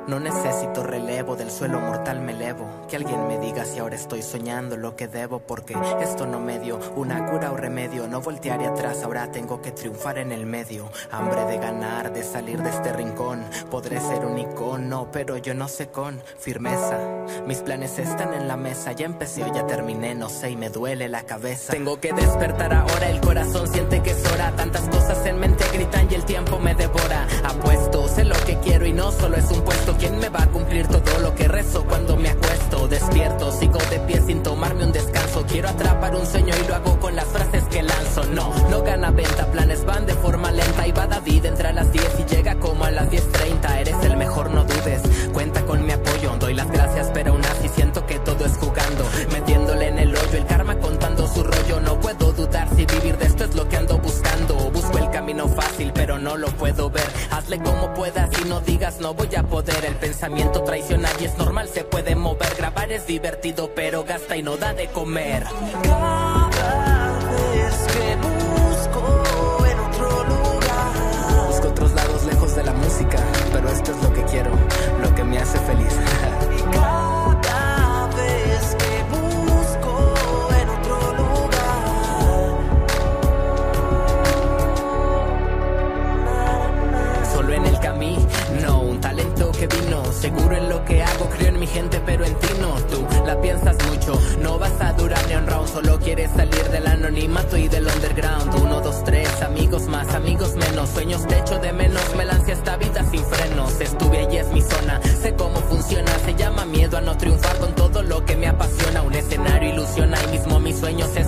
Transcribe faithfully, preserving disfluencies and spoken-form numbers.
No necesito relevo, del suelo mortal me elevo. Que alguien me diga si ahora estoy soñando lo que debo, porque esto no me dio una cura o remedio. No voltearé atrás, ahora tengo que triunfar en el medio. Hambre de ganar, de salir de este rincón. Podré ser un icono, pero yo no sé con firmeza. Mis planes están en la mesa, ya empecé o ya terminé, no sé y me duele la cabeza. Tengo que despertar ahora, el corazón siente que es hora. Tantas cosas en mente gritan y el tiempo me devora. Apuesto, sé lo que quiero y no solo es un puesto. ¿Quién me va a cumplir todo lo que rezo cuando me acuesto? Despierto, sigo de pie sin tomarme un descanso. Quiero atrapar un sueño y lo hago con las frases que lanzo. No, no gana venta, planes van de forma lenta. Y va David, entra a las diez y llega como a las diez treinta. Eres el mejor, no dudes, cuenta con mi apoyo. Doy las gracias pero aún así siento que todo es jugando. Metiéndole en el hoyo, el karma contando su rollo. No puedo dudar si vivir de esto es lo que ando buscando. Busco el camino fácil pero no lo puedo ver. Hazle como puedas y no digas no voy a poder. El pensamiento traiciona y es normal, se puede mover. Grabar es divertido pero gasta y no da de comer. Cada vez que busco en otro lugar, busco otros lados lejos de la música, pero esto es lo que quiero, lo que me hace feliz. cada vez que busco en otro lugar, Solo en el camino, un talento que vino. Seguro en lo que hago, creo en mi gente pero en ti no. Tú la piensas mucho, no vas a durar ni un round. Solo quieres salir del anonimato y del underground. Uno, dos, tres, amigos más, amigos menos. Sueños te echo de menos, me lancé a esta vida sin frenos. Estuve allí, es mi zona, sé cómo funciona. Se llama miedo a no triunfar con todo lo que me apasiona. Un escenario ilusiona y mismo mis sueños se